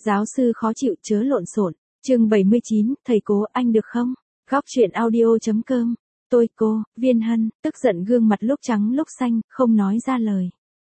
Giáo sư khó chịu chớ lộn xộn. Chương 79, thầy cố anh được không? Góc truyện audio.com. Tôi cô, Viên Hân, tức giận gương mặt lúc trắng lúc xanh, không nói ra lời.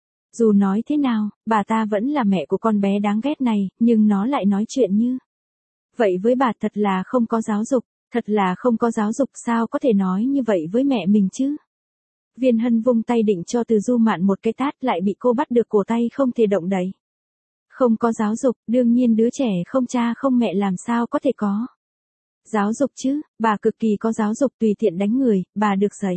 Dù nói thế nào, bà ta vẫn là mẹ của con bé đáng ghét này, nhưng nó lại nói chuyện như vậy với bà, thật là không có giáo dục, thật là không có giáo dục, sao có thể nói như vậy với mẹ mình chứ? Viên Hân vung tay định cho Từ Du Mạn một cái tát, lại bị cô bắt được cổ tay không thể động đậy. Không có giáo dục, đương nhiên đứa trẻ không cha không mẹ làm sao có thể có giáo dục chứ, bà cực kỳ có giáo dục, tùy tiện đánh người, bà được dạy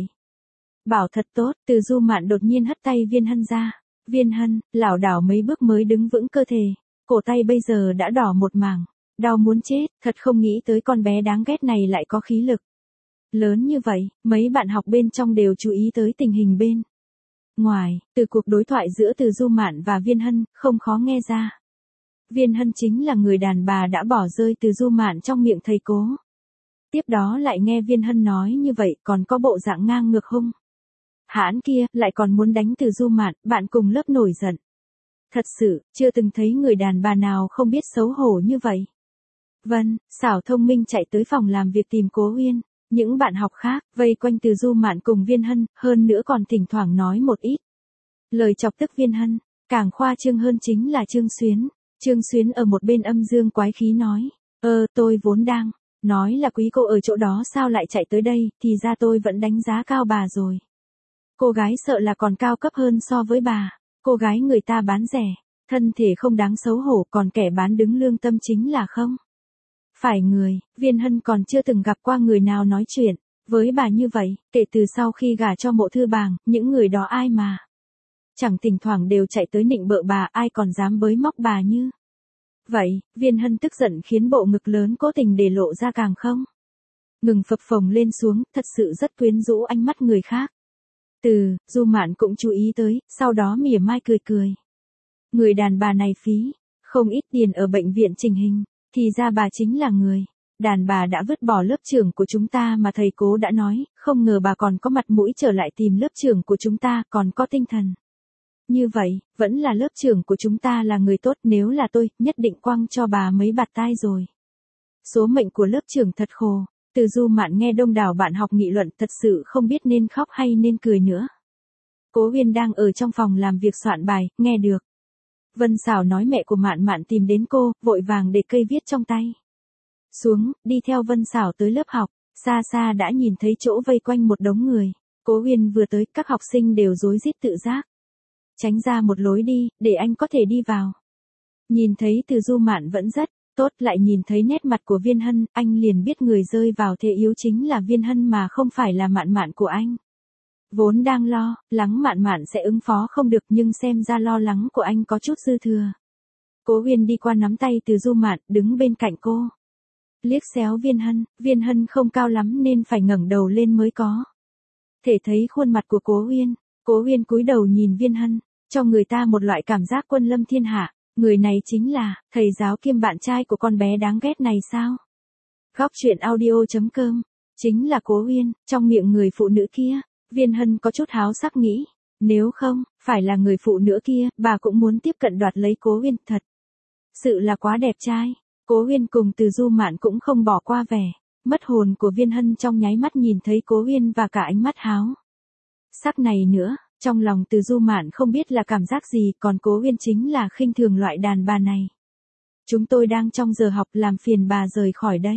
bảo thật tốt. Từ Du Mạn đột nhiên hất tay Viên Hân ra. Viên Hân lảo đảo mấy bước mới đứng vững cơ thể, cổ tay bây giờ đã đỏ một mảng, đau muốn chết, thật không nghĩ tới con bé đáng ghét này lại có khí lực lớn như vậy. Mấy bạn học bên trong đều chú ý tới tình hình bên ngoài, từ cuộc đối thoại giữa Từ Du Mạn và Viên Hân, không khó nghe ra. Viên Hân chính là người đàn bà đã bỏ rơi Từ Du Mạn trong miệng thầy cố. Tiếp đó lại nghe Viên Hân nói như vậy, còn có bộ dạng ngang ngược hung hãn kia, lại còn muốn đánh Từ Du Mạn. Bạn cùng lớp nổi giận. Thật sự, chưa từng thấy người đàn bà nào không biết xấu hổ như vậy. Vân, xảo thông minh chạy tới phòng làm việc tìm Cố Uyên. Những bạn học khác, vây quanh Từ Du Mạn cùng Viên Hân, hơn nữa còn thỉnh thoảng nói một ít lời chọc tức Viên Hân. Càng khoa trương hơn chính là Trương Xuyến. Trương Xuyến ở một bên âm dương quái khí nói, tôi vốn đang nói là quý cô ở chỗ đó sao lại chạy tới đây, thì ra tôi vẫn đánh giá cao bà rồi. Cô gái sợ là còn cao cấp hơn so với bà. Cô gái người ta bán rẻ, thân thể không đáng xấu hổ, còn kẻ bán đứng lương tâm chính là không phải người. Viên Hân còn chưa từng gặp qua người nào nói chuyện với bà như vậy, kể từ sau khi gả cho Mộ Thư Bàng, những người đó ai mà chẳng thỉnh thoảng đều chạy tới nịnh bợ bà, ai còn dám bới móc bà như vậy. Viên Hân tức giận khiến bộ ngực lớn cố tình để lộ ra càng không ngừng phập phồng lên xuống, thật sự rất quyến rũ ánh mắt người khác. Từ Du Mạn cũng chú ý tới, sau đó mỉa mai cười cười. Người đàn bà này phí không ít tiền ở bệnh viện chỉnh hình, thì ra bà chính là người đàn bà đã vứt bỏ lớp trưởng của chúng ta mà thầy cố đã nói, không ngờ bà còn có mặt mũi trở lại tìm lớp trưởng của chúng ta, còn có tinh thần như vậy. Vẫn là lớp trưởng của chúng ta là người tốt, nếu là tôi, nhất định quăng cho bà mấy bạt tai rồi. Số mệnh của lớp trưởng thật khổ. Từ Du Mạn nghe đông đảo bạn học nghị luận, thật sự không biết nên khóc hay nên cười nữa. Cố Uyên đang ở trong phòng làm việc soạn bài, nghe được Vân Xảo nói mẹ của Mạn Mạn tìm đến cô, vội vàng để cây viết trong tay xuống, đi theo Vân Xảo tới lớp học. Xa xa đã nhìn thấy chỗ vây quanh một đống người. Cố Uyên vừa tới, các học sinh đều rối rít tự giác tránh ra một lối đi, để anh có thể đi vào. Nhìn thấy Từ Du Mạn vẫn rất tốt, lại nhìn thấy nét mặt của Viên Hân, anh liền biết người rơi vào thế yếu chính là Viên Hân mà không phải là Mạn Mạn của anh. Vốn đang lo lắng Mạn Mạn sẽ ứng phó không được, nhưng xem ra lo lắng của anh có chút dư thừa. Cố Uyên đi qua nắm tay Từ Du Mạn, đứng bên cạnh cô. Liếc xéo Viên Hân không cao lắm nên phải ngẩng đầu lên mới có thể thấy khuôn mặt của Cố Uyên. Cố Uyên cúi đầu nhìn Viên Hân, cho người ta một loại cảm giác quân lâm thiên hạ. Người này chính là thầy giáo kiêm bạn trai của con bé đáng ghét này sao? Góc truyện audio.com. Chính là Cố Uyên, trong miệng người phụ nữ kia. Viên Hân có chút háo sắc nghĩ, nếu không phải là người phụ nữ kia, bà cũng muốn tiếp cận đoạt lấy Cố Uyên, thật sự là quá đẹp trai. Cố Uyên cùng Từ Du Mạn cũng không bỏ qua vẻ mất hồn của Viên Hân trong nháy mắt nhìn thấy Cố Uyên và cả ánh mắt háo sắc này nữa. Trong lòng Từ Du Mạn không biết là cảm giác gì, còn Cố Uyên chính là khinh thường loại đàn bà này. Chúng tôi đang trong giờ học, làm phiền bà rời khỏi đây.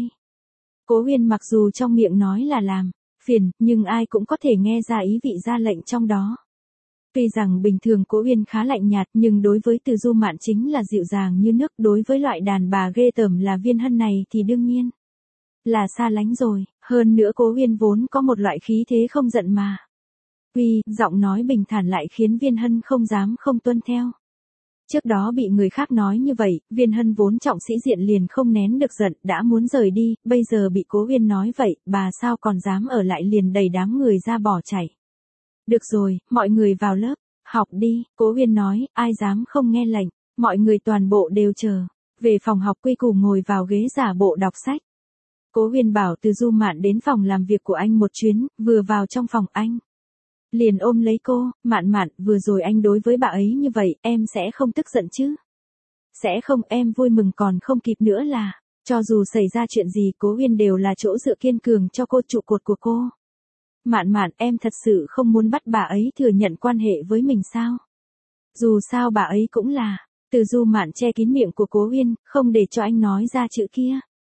Cố Uyên mặc dù trong miệng nói là làm phiền, nhưng ai cũng có thể nghe ra ý vị ra lệnh trong đó. Tuy rằng bình thường Cố Uyên khá lạnh nhạt, nhưng đối với Từ Du Mạn chính là dịu dàng như nước, đối với loại đàn bà ghê tởm là Viên Hân này thì đương nhiên là xa lánh rồi. Hơn nữa Cố Uyên vốn có một loại khí thế không giận mà giọng nói bình thản lại khiến Viên Hân không dám không tuân theo. Trước đó bị người khác nói như vậy, Viên Hân vốn trọng sĩ diện liền không nén được giận, đã muốn rời đi, bây giờ bị Cố Uyên nói vậy, bà sao còn dám ở lại, liền đẩy đám người ra bỏ chạy. Được rồi, mọi người vào lớp học đi, Cố Uyên nói, ai dám không nghe lệnh. Mọi người toàn bộ đều chờ về phòng học quy củ ngồi vào ghế giả bộ đọc sách. Cố Uyên bảo Từ Du Mạn đến phòng làm việc của anh một chuyến, vừa vào trong phòng anh liền ôm lấy cô. Mạn Mạn, vừa rồi anh đối với bà ấy như vậy, em sẽ không tức giận chứ? Sẽ không, em vui mừng còn không kịp nữa là, cho dù xảy ra chuyện gì Cố Uyên đều là chỗ dựa kiên cường cho cô, trụ cột của cô. Mạn Mạn, em thật sự không muốn bắt bà ấy thừa nhận quan hệ với mình sao? Dù sao bà ấy cũng là, Từ Du Mạn che kín miệng của Cố Uyên, không để cho anh nói ra chữ kia.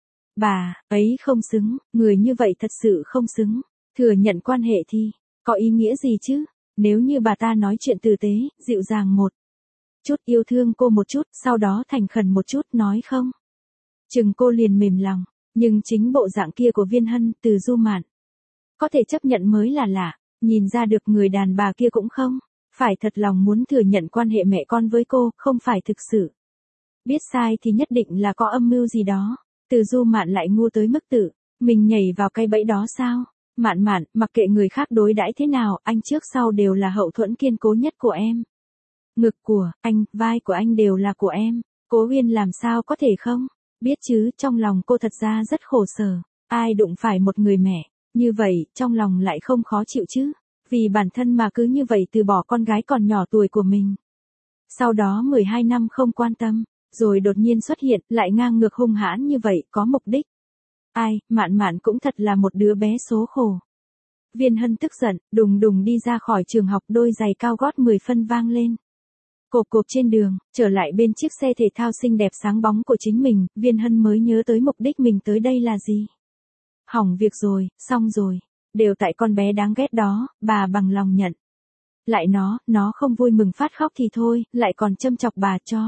Bà ấy không xứng, người như vậy thật sự không xứng. Thừa nhận quan hệ thì, có ý nghĩa gì chứ? Nếu như bà ta nói chuyện tử tế, dịu dàng một chút, yêu thương cô một chút, sau đó thành khẩn một chút, nói không chừng cô liền mềm lòng. Nhưng chính bộ dạng kia của Viên Hân, Từ Du Mạn có thể chấp nhận mới là lạ. Nhìn ra được người đàn bà kia cũng không phải thật lòng muốn thừa nhận quan hệ mẹ con với cô, không phải thực sự biết sai thì nhất định là có âm mưu gì đó. Từ Du Mạn lại ngu tới mức tự mình nhảy vào cái bẫy đó sao? Mạn Mạn, mặc kệ người khác đối đãi thế nào, anh trước sau đều là hậu thuẫn kiên cố nhất của em. Ngực của anh, vai của anh đều là của em. Cố Uyên làm sao có thể không biết chứ? Trong lòng cô thật ra rất khổ sở. Ai đụng phải một người mẹ như vậy, trong lòng lại không khó chịu chứ? Vì bản thân mà cứ như vậy từ bỏ con gái còn nhỏ tuổi của mình. Sau đó 12 năm không quan tâm, rồi đột nhiên xuất hiện, lại ngang ngược hung hãn như vậy, có mục đích. Ai, Mạn Mạn cũng thật là một đứa bé số khổ. Viên Hân tức giận, đùng đùng đi ra khỏi trường học, đôi giày cao gót 10 phân vang lên. Cộp cộp trên đường, trở lại bên chiếc xe thể thao xinh đẹp sáng bóng của chính mình, Viên Hân mới nhớ tới mục đích mình tới đây là gì. Hỏng việc rồi, xong rồi, đều tại con bé đáng ghét đó, bà bằng lòng nhận. Lại nó không vui mừng phát khóc thì thôi, lại còn châm chọc bà cho.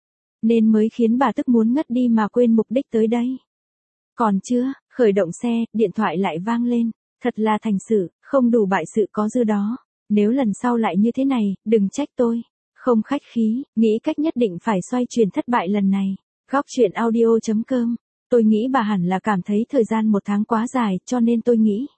Nên mới khiến bà tức muốn ngất đi mà quên mục đích tới đây. Còn chưa, khởi động xe, điện thoại lại vang lên, thật là thành sự, không đủ bại sự có dư đó. Nếu lần sau lại như thế này, đừng trách tôi. Không khách khí, nghĩ cách nhất định phải xoay chuyển thất bại lần này. Góc truyện audio.com. Tôi nghĩ bà hẳn là cảm thấy thời gian 1 tháng quá dài, cho nên tôi nghĩ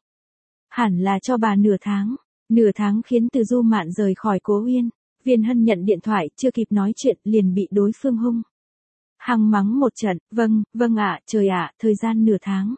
hẳn là cho bà nửa tháng. Nửa tháng khiến Từ Du Mạn rời khỏi Cố Uyên. Viên Hân nhận điện thoại, chưa kịp nói chuyện, liền bị đối phương hung hăng mắng một trận. Vâng ạ, trời ạ, thời gian nửa tháng.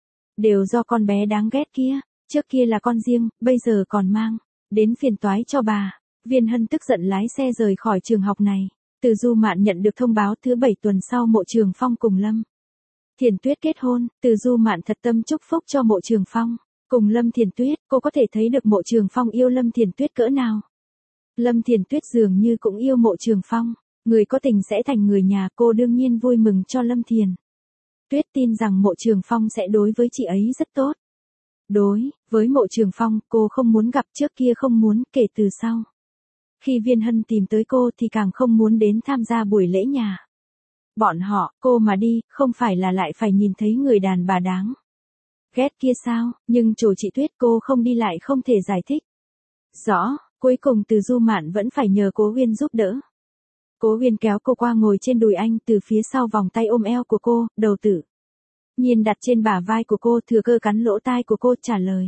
Đều do con bé đáng ghét kia. Trước kia là con riêng, bây giờ còn mang đến phiền toái cho bà. Viên Hân tức giận lái xe rời khỏi trường học này. Từ Du Mạn nhận được thông báo thứ 7 tuần sau Mộ Trường Phong cùng Lâm Thiền Tuyết kết hôn. Từ Du Mạn thật tâm chúc phúc cho Mộ Trường Phong cùng Lâm Thiền Tuyết. Cô có thể thấy được Mộ Trường Phong yêu Lâm Thiền Tuyết cỡ nào. Lâm Thiền Tuyết dường như cũng yêu Mộ Trường Phong. Người có tình sẽ thành người nhà, cô đương nhiên vui mừng cho Lâm Thiền Tuyết, tin rằng Mộ Trường Phong sẽ đối với chị ấy rất tốt. Đối với Mộ Trường Phong, cô không muốn gặp, trước kia không muốn, kể từ sau khi Viên Hân tìm tới cô thì càng không muốn đến tham gia buổi lễ nhà bọn họ. Cô mà đi, không phải là lại phải nhìn thấy người đàn bà đáng ghét kia sao? Nhưng chỗ chị Tuyết, cô không đi lại không thể giải thích rõ. Cuối cùng Từ Du Mạn vẫn phải nhờ Cố Uyên giúp đỡ. Cố Uyên kéo cô qua ngồi trên đùi anh, từ phía sau vòng tay ôm eo của cô, đầu tự nhiên đặt trên bả vai của cô, thừa cơ cắn lỗ tai của cô, trả lời.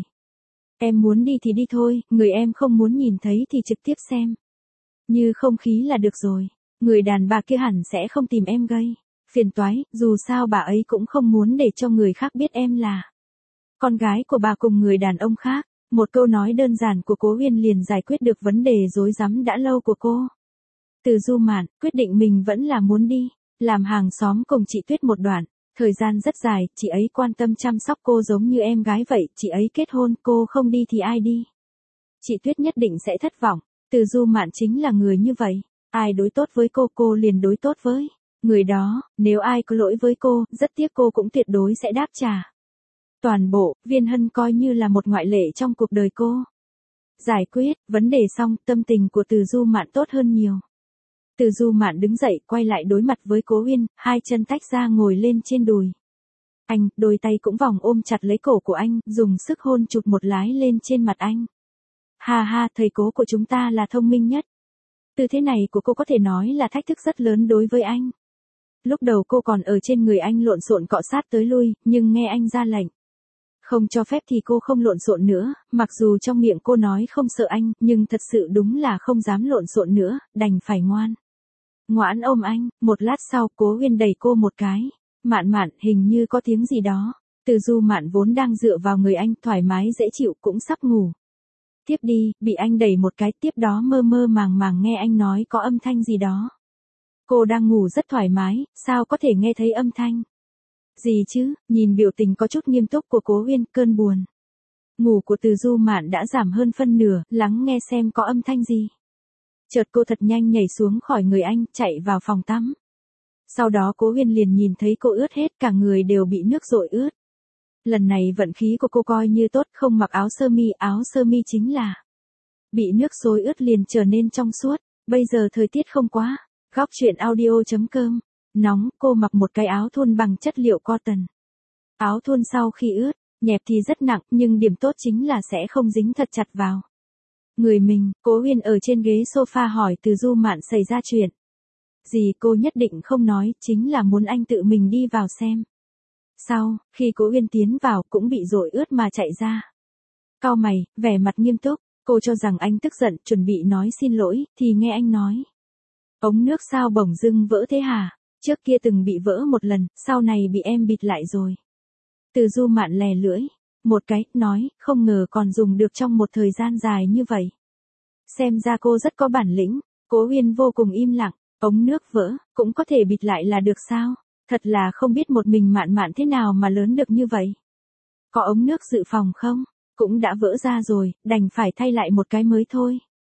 Em muốn đi thì đi thôi, người em không muốn nhìn thấy thì trực tiếp xem như không khí là được rồi. Người đàn bà kia hẳn sẽ không tìm em gây phiền toái, dù sao bà ấy cũng không muốn để cho người khác biết em là con gái của bà cùng người đàn ông khác. Một câu nói đơn giản của Cố Uyên liền giải quyết được vấn đề rối rắm đã lâu của cô. Từ Du Mạn quyết định mình vẫn là muốn đi làm hàng xóm cùng chị Tuyết một đoạn thời gian rất dài. Chị ấy quan tâm chăm sóc cô giống như em gái vậy. Chị ấy kết hôn, cô không đi thì ai đi? Chị Tuyết nhất định sẽ thất vọng. Từ Du Mạn chính là người như vậy. Ai đối tốt với cô liền đối tốt với người đó. Nếu ai có lỗi với cô, rất tiếc cô cũng tuyệt đối sẽ đáp trả. Toàn bộ, Viên Hân coi như là một ngoại lệ trong cuộc đời cô. Giải quyết vấn đề xong, tâm tình của Từ Du Mạn tốt hơn nhiều. Từ Du Mạn đứng dậy, quay lại đối mặt với Cố Uyên, hai chân tách ra ngồi lên trên đùi anh, đôi tay cũng vòng ôm chặt lấy cổ của anh, dùng sức hôn chụp một lái lên trên mặt anh. Ha ha, thầy Cố của chúng ta là thông minh nhất. Tư thế này của cô có thể nói là thách thức rất lớn đối với anh. Lúc đầu cô còn ở trên người anh lộn xộn cọ sát tới lui, nhưng nghe anh ra lệnh không cho phép thì cô không lộn xộn nữa. Mặc dù trong miệng cô nói không sợ anh, nhưng thật sự đúng là không dám lộn xộn nữa, đành phải ngoãn ôm anh. Một lát sau, Cố Uyên đẩy cô một cái. Mạn Mạn, hình như có tiếng gì đó. Từ Du Mạn vốn đang dựa vào người anh, thoải mái dễ chịu, cũng sắp ngủ tiếp đi, bị anh đẩy một cái, tiếp đó mơ mơ màng màng nghe anh nói có âm thanh gì đó. Cô đang ngủ rất thoải mái, sao có thể nghe thấy âm thanh? Gì chứ, nhìn biểu tình có chút nghiêm túc của Cố Uyên, cơn buồn ngủ của Từ Du Mạn đã giảm hơn phân nửa, lắng nghe xem có âm thanh gì. Chợt cô thật nhanh nhảy xuống khỏi người anh, chạy vào phòng tắm. Sau đó Cố Uyên liền nhìn thấy cô ướt hết, cả người đều bị nước dội ướt. Lần này vận khí của cô coi như tốt, không mặc áo sơ mi chính là bị nước xối ướt liền trở nên trong suốt. Bây giờ thời tiết không quá. Góc truyện audio.com. Nóng, cô mặc một cái áo thun bằng chất liệu cotton. Áo thun sau khi ướt, nhẹp thì rất nặng, nhưng điểm tốt chính là sẽ không dính thật chặt vào người mình. Cố Uyên ở trên ghế sofa hỏi Từ Du Mạn xảy ra chuyện gì. Cô nhất định không nói, chính là muốn anh tự mình đi vào xem. Sau, khi Cố Uyên tiến vào cũng bị dội ướt mà chạy ra. Cau mày, vẻ mặt nghiêm túc, cô cho rằng anh tức giận, chuẩn bị nói xin lỗi, thì nghe anh nói. Ống nước sao bỗng dưng vỡ thế hả? Trước kia từng bị vỡ một lần, sau này bị em bịt lại rồi. Từ Du Mạn lè lưỡi một cái, nói, không ngờ còn dùng được trong một thời gian dài như vậy. Xem ra cô rất có bản lĩnh. Cố Uyên vô cùng im lặng, ống nước vỡ, cũng có thể bịt lại là được sao? Thật là không biết một mình Mạn Mạn thế nào mà lớn được như vậy. Có ống nước dự phòng không? Cũng đã vỡ ra rồi, đành phải thay lại một cái mới thôi.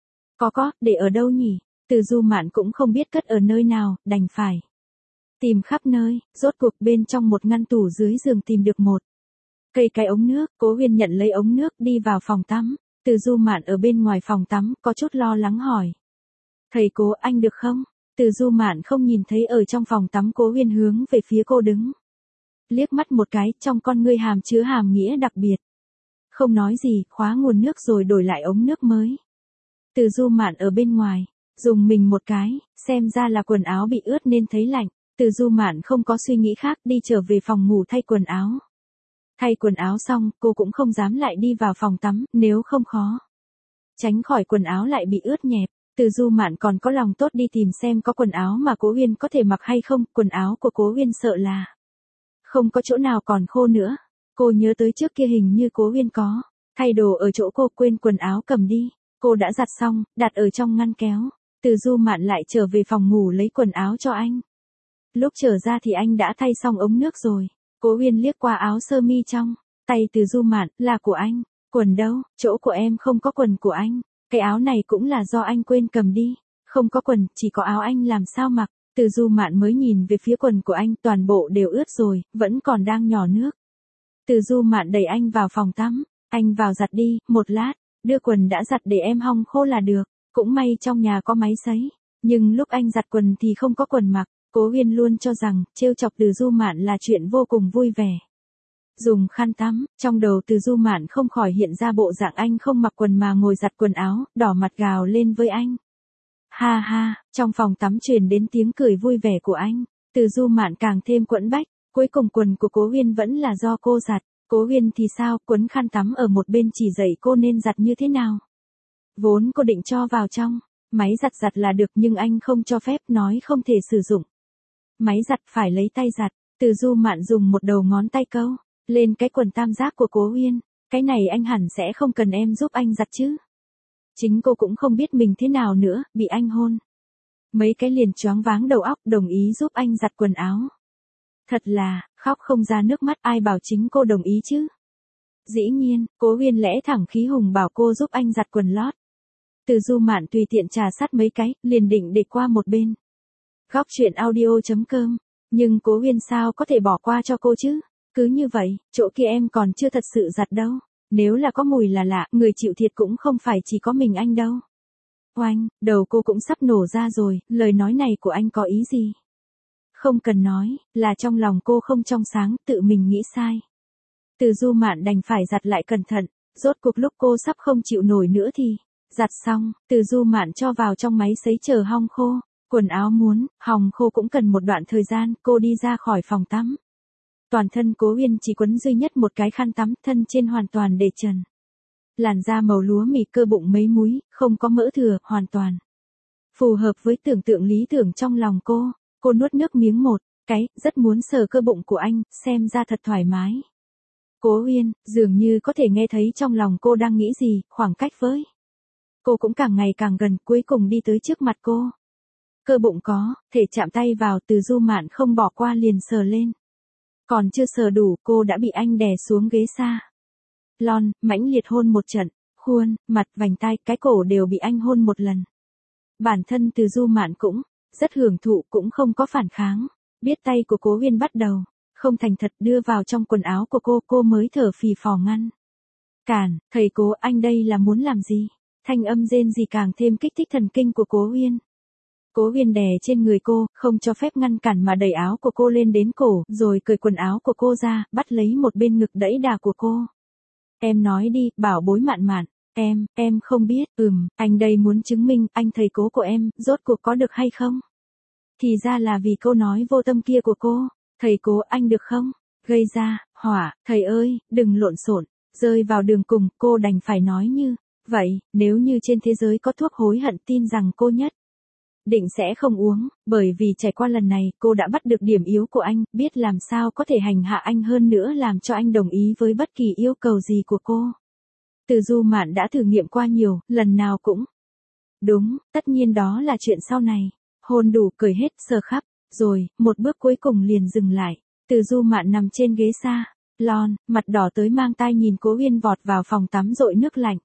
Có, để ở đâu nhỉ? Từ Du Mạn cũng không biết cất ở nơi nào, đành phải tìm khắp nơi, rốt cuộc bên trong một ngăn tủ dưới giường tìm được một cây cái ống nước. Cố Uyên nhận lấy ống nước đi vào phòng tắm. Từ Du Mạn ở bên ngoài phòng tắm, có chút lo lắng hỏi. Thầy Cố, anh được không? Từ Du Mạn không nhìn thấy ở trong phòng tắm Cố Uyên hướng về phía cô đứng. Liếc mắt một cái, trong con ngươi hàm chứa hàm nghĩa đặc biệt. Không nói gì, khóa nguồn nước rồi đổi lại ống nước mới. Từ Du Mạn ở bên ngoài, dùng mình một cái, xem ra là quần áo bị ướt nên thấy lạnh. Từ Du Mạn không có suy nghĩ khác, đi trở về phòng ngủ thay quần áo. Thay quần áo xong, cô cũng không dám lại đi vào phòng tắm, nếu không khó tránh khỏi quần áo lại bị ướt nhẹp. Từ Du Mạn còn có lòng tốt đi tìm xem có quần áo mà Cố Uyên có thể mặc hay không. Quần áo của Cố Uyên sợ là không có chỗ nào còn khô nữa. Cô nhớ tới trước kia hình như Cố Uyên có thay đồ ở chỗ cô, quên quần áo cầm đi. Cô đã giặt xong, đặt ở trong ngăn kéo. Từ Du Mạn lại trở về phòng ngủ lấy quần áo cho anh. Lúc trở ra thì anh đã thay xong ống nước rồi. Cố Uyên liếc qua áo sơ mi trong tay Từ Du Mạn, là của anh. Quần đâu? Chỗ của em không có quần của anh. Cái áo này cũng là do anh quên cầm đi. Không có quần, chỉ có áo anh làm sao mặc. Từ Du Mạn mới nhìn về phía quần của anh, toàn bộ đều ướt rồi, vẫn còn đang nhỏ nước. Từ Du Mạn đẩy anh vào phòng tắm. Anh vào giặt đi, một lát, đưa quần đã giặt để em hong khô là được. Cũng may trong nhà có máy sấy. Nhưng lúc anh giặt quần thì không có quần mặc. Cố Uyên luôn cho rằng, trêu chọc Từ Du Mạn là chuyện vô cùng vui vẻ. Dùng khăn tắm, trong đầu Từ Du Mạn không khỏi hiện ra bộ dạng anh không mặc quần mà ngồi giặt quần áo, đỏ mặt gào lên với anh. Ha ha, trong phòng tắm truyền đến tiếng cười vui vẻ của anh. Từ Du Mạn càng thêm quẫn bách, cuối cùng quần của Cố Uyên vẫn là do cô giặt. Cố Uyên thì sao, quấn khăn tắm ở một bên chỉ dạy cô nên giặt như thế nào. Vốn cô định cho vào trong máy giặt là được, nhưng anh không cho phép, nói không thể sử dụng máy giặt, phải lấy tay giặt. Từ Du Mạn dùng một đầu ngón tay câu lên cái quần tam giác của Cố Uyên. Cái này anh hẳn sẽ không cần em giúp anh giặt chứ. Chính cô cũng không biết mình thế nào nữa, bị anh hôn mấy cái liền choáng váng đầu óc, đồng ý giúp anh giặt quần áo. Thật là, khóc không ra nước mắt, ai bảo chính cô đồng ý chứ. Dĩ nhiên, Cố Uyên lẽ thẳng khí hùng bảo cô giúp anh giặt quần lót. Từ Du Mạn tùy tiện trà sát mấy cái, liền định để qua một bên. Góc truyện audio.com. Nhưng Cố Uyên sao có thể bỏ qua cho cô chứ? Cứ như vậy, chỗ kia em còn chưa thật sự giặt đâu. Nếu là có mùi là lạ, người chịu thiệt cũng không phải chỉ có mình anh đâu. Oanh, đầu cô cũng sắp nổ ra rồi, lời nói này của anh có ý gì? Không cần nói, là trong lòng cô không trong sáng, tự mình nghĩ sai. Từ Du Mạn đành phải giặt lại cẩn thận, rốt cuộc lúc cô sắp không chịu nổi nữa thì giặt xong, Từ Du Mạn cho vào trong máy sấy chờ hong khô. Quần áo muốn hong khô cũng cần một đoạn thời gian, cô đi ra khỏi phòng tắm. Toàn thân Cố Uyên chỉ quấn duy nhất một cái khăn tắm, thân trên hoàn toàn để trần. Làn da màu lúa mì, cơ bụng mấy múi, không có mỡ thừa, hoàn toàn phù hợp với tưởng tượng lý tưởng trong lòng cô. Cô nuốt nước miếng một cái, rất muốn sờ cơ bụng của anh, xem ra thật thoải mái. Cố Uyên, dường như có thể nghe thấy trong lòng cô đang nghĩ gì, khoảng cách với cô cũng càng ngày càng gần, cuối cùng đi tới trước mặt cô. cơ bụng có, thể chạm tay vào, Từ Du Mạn không bỏ qua liền sờ lên. Còn chưa sờ đủ, cô đã bị anh đè xuống ghế xa. Lon, mãnh liệt hôn một trận, khuôn, mặt, vành tai, cái cổ đều bị anh hôn một lần. Bản thân Từ Du Mạn cũng rất hưởng thụ, cũng không có phản kháng. Biết tay của Cố Uyên bắt đầu không thành thật đưa vào trong quần áo của cô mới thở phì phò ngăn. Cản, thầy Cố, anh đây là muốn làm gì? Thanh âm rên rỉ càng thêm kích thích thần kinh của Cố Uyên. Cố Uyên đè trên người cô, không cho phép ngăn cản mà đẩy áo của cô lên đến cổ, rồi cởi quần áo của cô ra, bắt lấy một bên ngực đẫy đà của cô. Em nói đi, bảo bối Mạn Mạn. Em không biết, anh đây muốn chứng minh, anh thầy Cố của em, rốt cuộc có được hay không? Thì ra là vì câu nói vô tâm kia của cô. Thầy Cố, anh được không? Gây ra, hỏa, thầy ơi, đừng lộn xộn. Rơi vào đường cùng, cô đành phải nói như vậy, nếu như trên thế giới có thuốc hối hận, tin rằng cô nhất định sẽ không uống, bởi vì trải qua lần này, cô đã bắt được điểm yếu của anh, biết làm sao có thể hành hạ anh hơn nữa, làm cho anh đồng ý với bất kỳ yêu cầu gì của cô. Từ Du Mạn đã thử nghiệm qua nhiều, lần nào cũng đúng, tất nhiên đó là chuyện sau này. Hôn đủ, cởi hết, sờ khắp, rồi, một bước cuối cùng liền dừng lại. Từ Du Mạn nằm trên ghế xa, lon, mặt đỏ tới mang tai nhìn Cố Uyên vọt vào phòng tắm dội nước lạnh.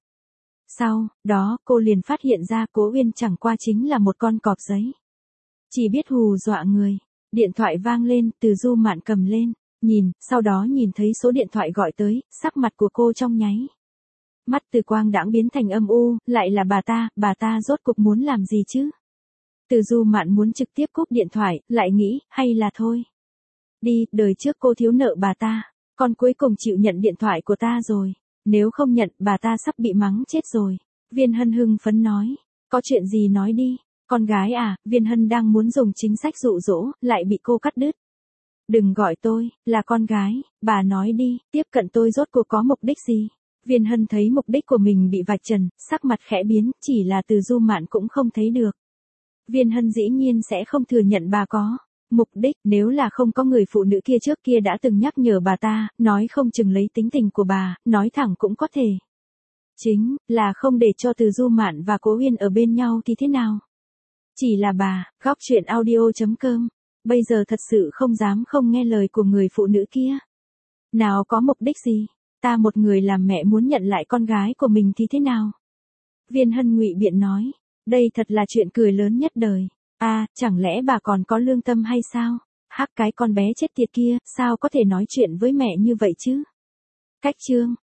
Sau đó, cô liền phát hiện ra Cố Uyên chẳng qua chính là một con cọp giấy. Chỉ biết hù dọa người. Điện thoại vang lên, Từ Du Mạn cầm lên, nhìn, sau đó nhìn thấy số điện thoại gọi tới, sắc mặt của cô trong nháy mắt từ quang đãng biến thành âm u, lại là bà ta rốt cuộc muốn làm gì chứ? Từ Du Mạn muốn trực tiếp cúp điện thoại, lại nghĩ, hay là thôi. Đi, đời trước cô thiếu nợ bà ta, con cuối cùng chịu nhận điện thoại của ta rồi. Nếu không nhận, bà ta sắp bị mắng chết rồi. Viên Hân hưng phấn nói. Có chuyện gì nói đi. Con gái à, Viên Hân đang muốn dùng chính sách dụ dỗ, lại bị cô cắt đứt. Đừng gọi tôi, là con gái, bà nói đi, tiếp cận tôi rốt cuộc có mục đích gì? Viên Hân thấy mục đích của mình bị vạch trần, sắc mặt khẽ biến, chỉ là Từ Du Mạn cũng không thấy được. Viên Hân dĩ nhiên sẽ không thừa nhận bà có mục đích, nếu là không có người phụ nữ kia trước kia đã từng nhắc nhở bà ta, nói không chừng lấy tính tình của bà, nói thẳng cũng có thể. Chính là không để cho Từ Du Mạn và Cố Uyên ở bên nhau thì thế nào? Chỉ là bà, góc truyện audio.com, bây giờ thật sự không dám không nghe lời của người phụ nữ kia. Nào có mục đích gì? Ta một người làm mẹ muốn nhận lại con gái của mình thì thế nào? Viên Hân ngụy biện nói, đây thật là chuyện cười lớn nhất đời. À, chẳng lẽ bà còn có lương tâm hay sao? Hắc, cái con bé chết tiệt kia, sao có thể nói chuyện với mẹ như vậy chứ? Cách chương